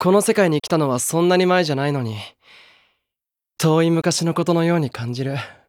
この世界に来たのはそんなに前じゃないのに、遠い昔のことのように感じる。